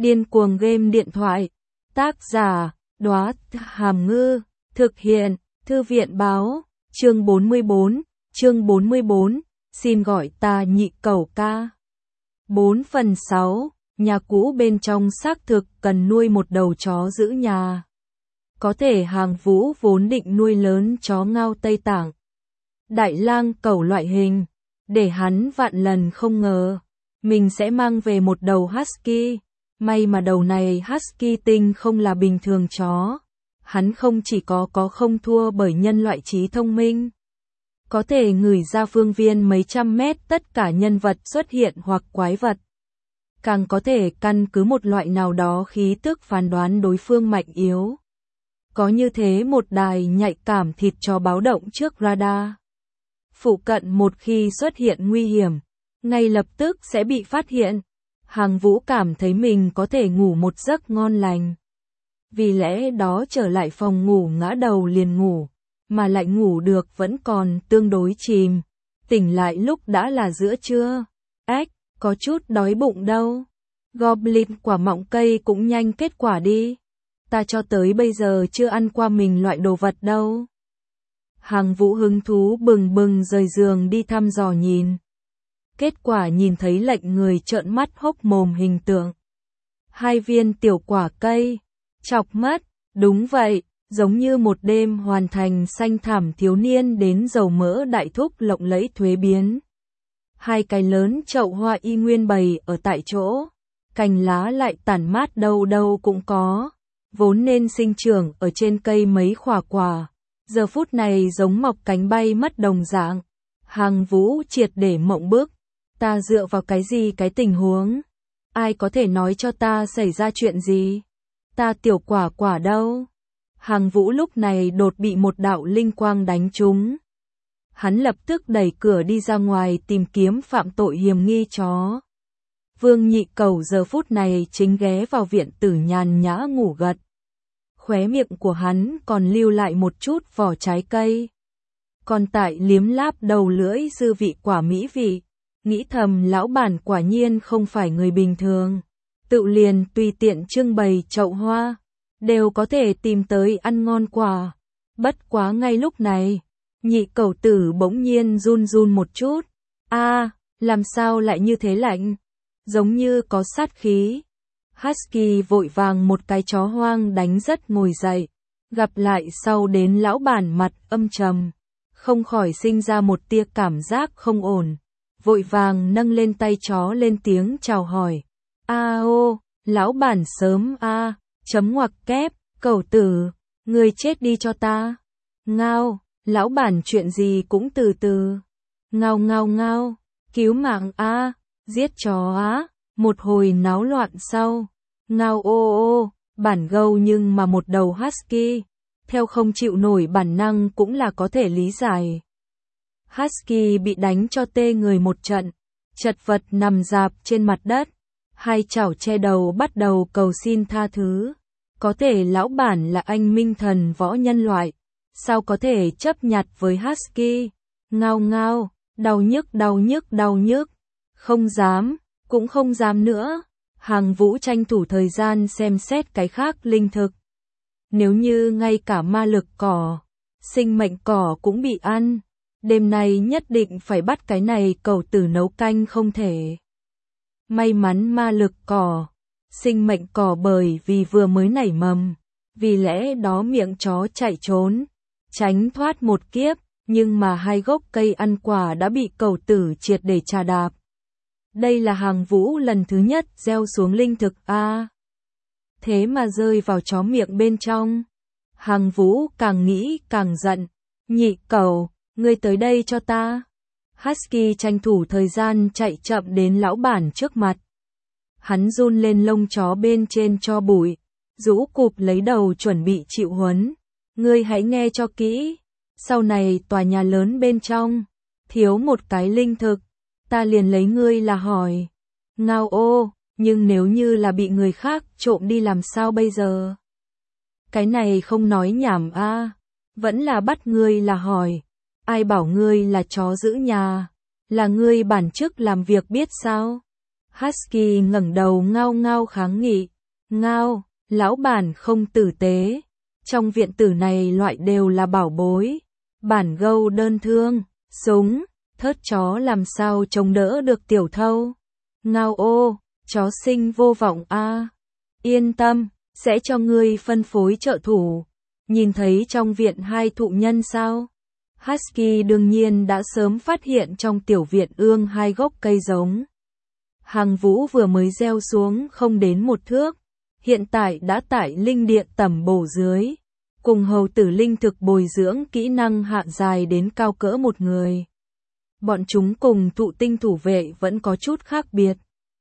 Điên cuồng game điện thoại. Tác giả, Đóa Hàm Ngư. Thực hiện, Thư viện báo. Chương 44, xin gọi ta nhị cẩu ca. 4/6, nhà cũ bên trong xác thực cần nuôi một đầu chó giữ nhà. Có thể Hàng Vũ vốn định nuôi lớn chó ngao Tây Tạng, đại lang cẩu loại hình, để hắn vạn lần không ngờ mình sẽ mang về một đầu husky. May mà đầu này husky tinh không là bình thường chó. Hắn không chỉ có không thua bởi nhân loại trí thông minh, có thể ngửi ra phương viên mấy trăm mét tất cả nhân vật xuất hiện hoặc quái vật. Càng có thể căn cứ một loại nào đó khí tức phán đoán đối phương mạnh yếu. Có như thế một đài nhạy cảm thịt chó báo động trước radar. Phụ cận một khi xuất hiện nguy hiểm, ngay lập tức sẽ bị phát hiện. Hàng Vũ cảm thấy mình có thể ngủ một giấc ngon lành. Vì lẽ đó trở lại phòng ngủ ngã đầu liền ngủ, mà lại ngủ được vẫn còn tương đối chìm. Tỉnh lại lúc đã là giữa trưa. Ếch, có chút đói bụng đâu. Goblin quả mọng cây cũng nhanh kết quả đi. Ta cho tới bây giờ chưa ăn qua mình loại đồ vật đâu. Hàng Vũ hứng thú bừng bừng rời giường đi thăm dò nhìn. Kết quả nhìn thấy lệnh người trợn mắt hốc mồm hình tượng. 2 viên tiểu quả cây. Chọc mắt, đúng vậy, giống như một đêm hoàn thành xanh thảm thiếu niên đến dầu mỡ đại thúc lộng lẫy thuế biến. 2 cái lớn chậu hoa y nguyên bày ở tại chỗ, cành lá lại tản mát đâu đâu cũng có, vốn nên sinh trưởng ở trên cây mấy khỏa quả, giờ phút này giống mọc cánh bay mất đồng dạng. Hàng Vũ triệt để mộng bức, ta dựa vào cái gì cái tình huống? Ai có thể nói cho ta xảy ra chuyện gì? Ta tiểu quả đâu? Hàng Vũ lúc này đột bị một đạo linh quang đánh trúng. Hắn lập tức đẩy cửa đi ra ngoài tìm kiếm phạm tội hiểm nghi chó. Vương Nhị Cẩu giờ phút này chính ghé vào viện tử nhàn nhã ngủ gật. Khóe miệng của hắn còn lưu lại một chút vỏ trái cây. Còn tại liếm láp đầu lưỡi dư vị quả mỹ vị. Nghĩ thầm lão bản quả nhiên không phải người bình thường. Tự liền tùy tiện trưng bày chậu hoa, đều có thể tìm tới ăn ngon quả. Bất quá ngay lúc này, Nhị Cẩu tử bỗng nhiên run run một chút. Làm sao lại như thế lạnh? Giống như có sát khí. Husky vội vàng một cái chó hoang đánh rất ngồi dậy. Gặp lại sau đến lão bản mặt âm trầm. Không khỏi sinh ra một tia cảm giác không ổn. Vội vàng nâng lên tay chó lên tiếng chào hỏi. Lão bản sớm chấm ngoặc kép, Cẩu tử, người chết đi cho ta. Ngao, lão bản chuyện gì cũng từ từ. Ngao ngao ngao, cứu mạng giết chó một hồi náo loạn sau. Ngao bản gâu nhưng mà một đầu husky, theo không chịu nổi bản năng cũng là có thể lý giải. Husky bị đánh cho tê người một trận, chật vật nằm rạp trên mặt đất. 2 chảo che đầu bắt đầu cầu xin tha thứ. Có thể lão bản là anh minh thần võ nhân loại, sao có thể chấp nhặt với husky? Ngao ngao, đau nhức. Không dám, cũng không dám nữa. Hàng Vũ tranh thủ thời gian xem xét cái khác linh thực. Nếu như ngay cả ma lực cỏ, sinh mệnh cỏ cũng bị ăn, đêm nay nhất định phải bắt cái này cẩu tử nấu canh không thể. May mắn ma lực cỏ, sinh mệnh cỏ bởi vì vừa mới nảy mầm, vì lẽ đó miệng chó chạy trốn, tránh thoát một kiếp, nhưng mà 2 gốc cây ăn quả đã bị cẩu tử triệt để trà đạp. Đây là Hàng Vũ lần thứ nhất gieo xuống linh thực thế mà rơi vào chó miệng bên trong. Hàng Vũ càng nghĩ càng giận. Nhị Cẩu, ngươi tới đây cho ta. Husky tranh thủ thời gian chạy chậm đến lão bản trước mặt. Hắn run lên lông chó bên trên cho bụi, rũ cụp lấy đầu chuẩn bị chịu huấn. Ngươi hãy nghe cho kỹ, sau này tòa nhà lớn bên trong, thiếu một cái linh thực, ta liền lấy ngươi là hỏi. Ngao nhưng nếu như là bị người khác trộm đi làm sao bây giờ? Cái này không nói nhảm vẫn là bắt ngươi là hỏi. Ai bảo ngươi là chó giữ nhà, là ngươi bản chức làm việc biết sao? Husky ngẩng đầu ngao ngao kháng nghị. Ngao, lão bản không tử tế. Trong viện tử này loại đều là bảo bối. Bản gâu đơn thương, súng, thớt chó làm sao chống đỡ được tiểu thâu. Ngao ô, chó sinh vô vọng a. Yên tâm, sẽ cho ngươi phân phối trợ thủ. Nhìn thấy trong viện hai thụ nhân sao? Husky đương nhiên đã sớm phát hiện trong tiểu viện ương hai gốc cây giống. Hàng Vũ vừa mới gieo xuống không đến 1 thước, hiện tại đã tại linh điện tẩm bổ dưới, cùng hầu tử linh thực bồi dưỡng kỹ năng hạ dài đến cao cỡ một người. Bọn chúng cùng thụ tinh thủ vệ vẫn có chút khác biệt.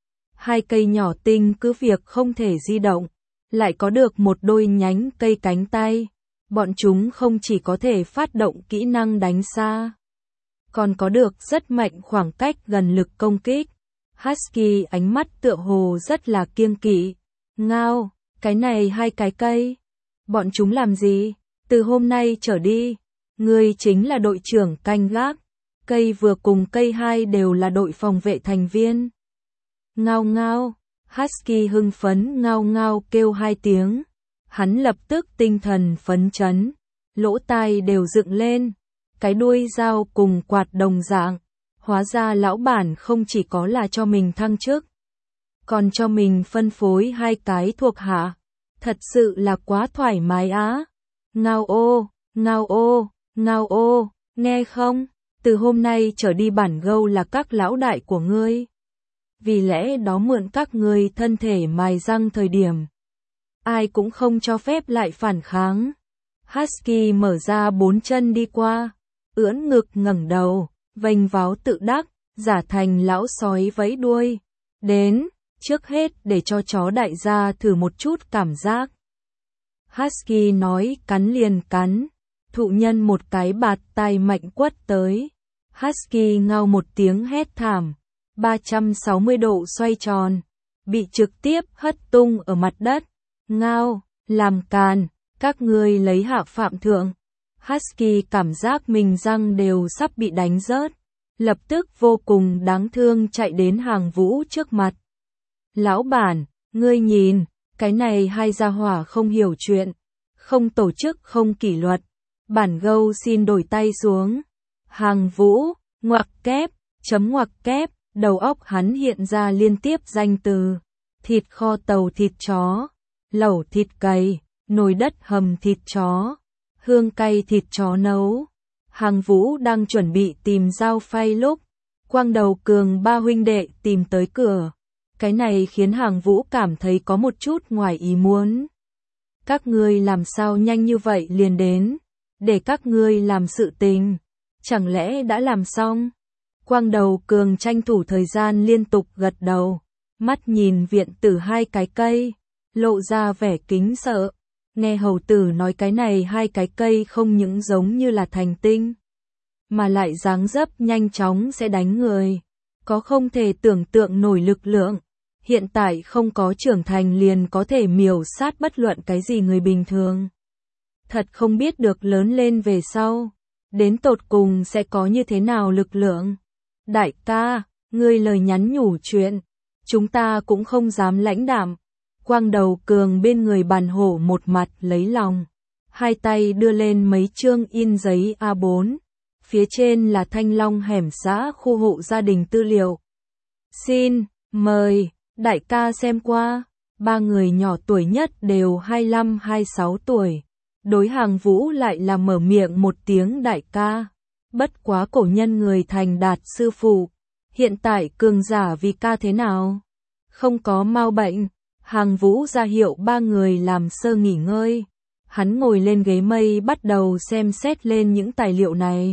Hai cây nhỏ tinh cứ việc không thể di động, lại có được một đôi nhánh cây cánh tay. Bọn chúng không chỉ có thể phát động kỹ năng đánh xa, còn có được rất mạnh khoảng cách gần lực công kích. Husky ánh mắt tựa hồ rất là kiêng kỵ. Ngao, cái này hai cái cây. Bọn chúng làm gì? Từ hôm nay trở đi, ngươi chính là đội trưởng canh gác. Cây vừa cùng cây 2 đều là đội phòng vệ thành viên. Ngao ngao, Husky hưng phấn ngao ngao kêu 2 tiếng. Hắn lập tức tinh thần phấn chấn, lỗ tai đều dựng lên, cái đuôi dao cùng quạt đồng dạng. Hóa ra lão bản không chỉ có là cho mình thăng chức, còn cho mình phân phối 2 cái thuộc hạ. Thật sự là quá thoải mái á. Ngao ô, ngao ô, ngao ô, nghe không? Từ hôm nay trở đi bản gâu là các lão đại của ngươi. Vì lẽ đó mượn các ngươi thân thể mài răng thời điểm, ai cũng không cho phép lại phản kháng. Husky mở ra 4 chân đi qua, ưỡn ngực ngẩng đầu, vênh váo tự đắc, giả thành lão sói vẫy đuôi. Đến, trước hết để cho chó đại gia thử một chút cảm giác. Husky nói cắn liền cắn, thụ nhân một cái bạt tai mạnh quất tới. Husky ngao một tiếng hét thảm, 360 độ xoay tròn, bị trực tiếp hất tung ở mặt đất. Ngao, làm càn, các ngươi lấy hạ phạm thượng. Husky cảm giác mình răng đều sắp bị đánh rớt, lập tức vô cùng đáng thương chạy đến Hàng Vũ trước mặt. Lão bản, ngươi nhìn, cái này hai gia hỏa không hiểu chuyện, không tổ chức không kỷ luật, bản gâu xin đổi tay xuống. Hàng Vũ, ngoặc kép, chấm ngoặc kép, đầu óc hắn hiện ra liên tiếp danh từ, thịt kho tàu thịt chó, lẩu thịt cầy, nồi đất hầm thịt chó, hương cay thịt chó nấu. Hàng Vũ đang chuẩn bị tìm dao phay lúc Quang Đầu Cường ba huynh đệ tìm tới cửa. Cái này khiến Hàng Vũ cảm thấy có một chút ngoài ý muốn. Các ngươi làm sao nhanh như vậy liền đến, để các ngươi làm sự tình, chẳng lẽ đã làm xong? Quang Đầu Cường tranh thủ thời gian liên tục gật đầu, mắt nhìn viện tử hai cái cây, lộ ra vẻ kính sợ. Nghe hầu tử nói cái này hai cái cây không những giống như là thành tinh, mà lại dáng dấp nhanh chóng sẽ đánh người, có không thể tưởng tượng nổi lực lượng. Hiện tại không có trưởng thành liền có thể miểu sát bất luận cái gì người bình thường. Thật không biết được lớn lên về sau, đến tột cùng sẽ có như thế nào lực lượng. Đại ca, ngươi lời nhắn nhủ chuyện, chúng ta cũng không dám lãnh đạm. Quang Đầu Cường bên người bàn hổ một mặt lấy lòng, hai tay đưa lên mấy chương in giấy A4, phía trên là Thanh Long hẻm xã khu hộ gia đình tư liệu. Xin, mời, đại ca xem qua. Ba người nhỏ tuổi nhất đều 25-26 tuổi, đối Hàng Vũ lại là mở miệng một tiếng đại ca. Bất quá cổ nhân người thành đạt sư phụ, hiện tại cường giả vì ca thế nào? Không có mau bệnh. Hàng Vũ ra hiệu ba người làm sơ nghỉ ngơi. Hắn ngồi lên ghế mây bắt đầu xem xét lên những tài liệu này.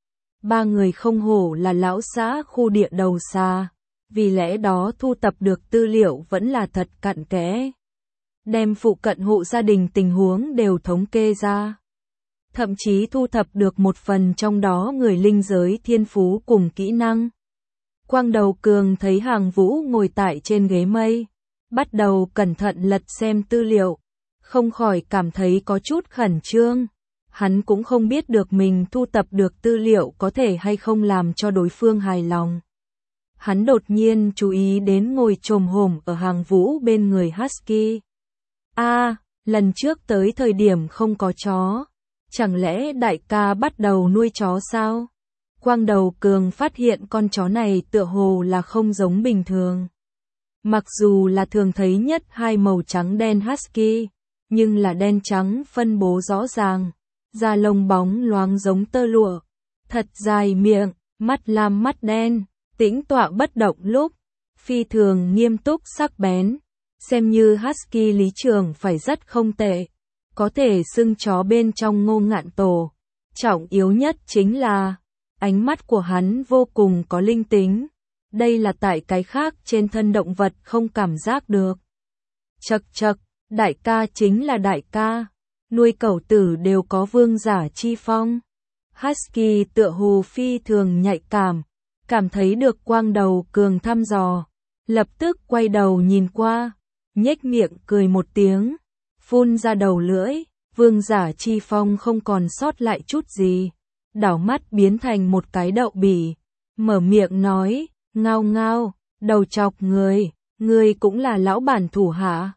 Ba người không hổ là lão xã khu địa đầu xa, vì lẽ đó thu tập được tư liệu vẫn là thật cặn kẽ. Đem phụ cận hộ gia đình tình huống đều thống kê ra. Thậm chí thu thập được một phần trong đó người linh giới thiên phú cùng kỹ năng. Quang Đầu Cường thấy Hàng Vũ ngồi tại trên ghế mây, bắt đầu cẩn thận lật xem tư liệu, không khỏi cảm thấy có chút khẩn trương. Hắn cũng không biết được mình thu tập được tư liệu có thể hay không làm cho đối phương hài lòng. hắn đột nhiên chú ý đến ngồi chồm hổm ở hàng vũ bên người Husky. Lần trước tới thời điểm không có chó. Chẳng lẽ đại ca bắt đầu nuôi chó sao? Quang Đầu Cường phát hiện con chó này tựa hồ là không giống bình thường. Mặc dù là thường thấy nhất hai màu trắng đen Husky, nhưng là đen trắng phân bố rõ ràng, da lông bóng loáng giống tơ lụa, thật dài miệng, mắt lam mắt đen, tĩnh tọa bất động lúc, phi thường nghiêm túc sắc bén, xem như Husky lý trường phải rất không tệ, có thể xưng chó bên trong Ngô Ngạn Tổ. Trọng yếu nhất chính là, ánh mắt của hắn vô cùng có linh tính, đây là tại cái khác trên thân động vật không cảm giác được. Chậc chậc, đại ca chính là đại ca, nuôi cẩu tử đều có vương giả chi phong. Husky tựa hồ phi thường nhạy cảm thấy được Quang Đầu Cường thăm dò, lập tức quay đầu nhìn qua, nhếch miệng cười một tiếng, phun ra đầu lưỡi, vương giả chi phong không còn sót lại chút gì, đảo mắt biến thành một cái đậu bỉ, mở miệng nói, ngao ngao, đầu chọc người cũng là lão bản thủ hạ.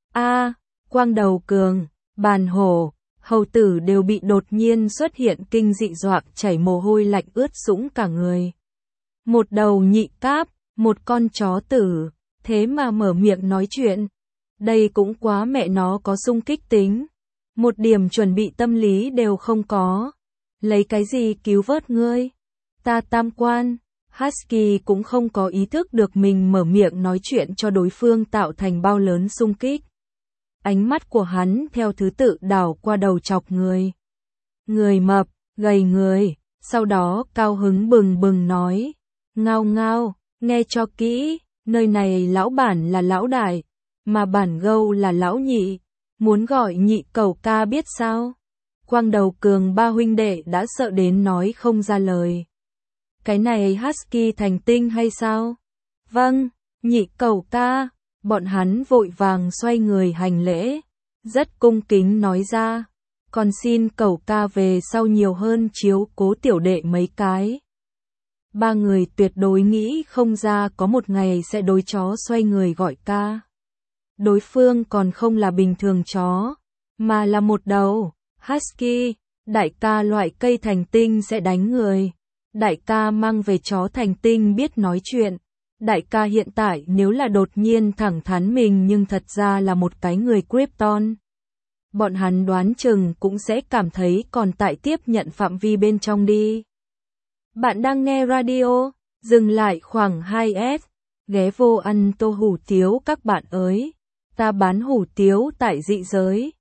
Quang Đầu Cường, Bàn Hổ, Hầu Tử đều bị đột nhiên xuất hiện kinh dị dọa chảy mồ hôi lạnh ướt sũng cả người. Một đầu nhị cáp, một con chó tử, thế mà mở miệng nói chuyện. Đây cũng quá mẹ nó có xung kích tính. Một điểm chuẩn bị tâm lý đều không có. Lấy cái gì cứu vớt ngươi? Ta tam quan. Husky cũng không có ý thức được mình mở miệng nói chuyện cho đối phương tạo thành bao lớn xung kích. Ánh mắt của hắn theo thứ tự đảo qua đầu chọc người. Người mập, gầy người, sau đó cao hứng bừng bừng nói. Ngao ngao, nghe cho kỹ, nơi này lão bản là lão đại, mà bản gâu là lão nhị, muốn gọi nhị cẩu ca biết sao? Quang Đầu Cường ba huynh đệ đã sợ đến nói không ra lời. Cái này Husky thành tinh hay sao? Vâng, nhị cẩu ca, bọn hắn vội vàng xoay người hành lễ, rất cung kính nói ra, còn xin cẩu ca về sau nhiều hơn chiếu cố tiểu đệ mấy cái. Ba người tuyệt đối nghĩ không ra có một ngày sẽ đối chó xoay người gọi ca. Đối phương còn không là bình thường chó, mà là một đầu Husky. Đại ca loại cây thành tinh sẽ đánh người. Đại ca mang về chó thành tinh biết nói chuyện. Đại ca hiện tại nếu là đột nhiên thẳng thắn mình nhưng thật ra là một cái người Krypton. Bọn hắn đoán chừng cũng sẽ cảm thấy còn tại tiếp nhận phạm vi bên trong đi. Bạn đang nghe radio, dừng lại khoảng 2S, ghé vô ăn tô hủ tiếu các bạn ơi. Ta bán hủ tiếu tại dị giới.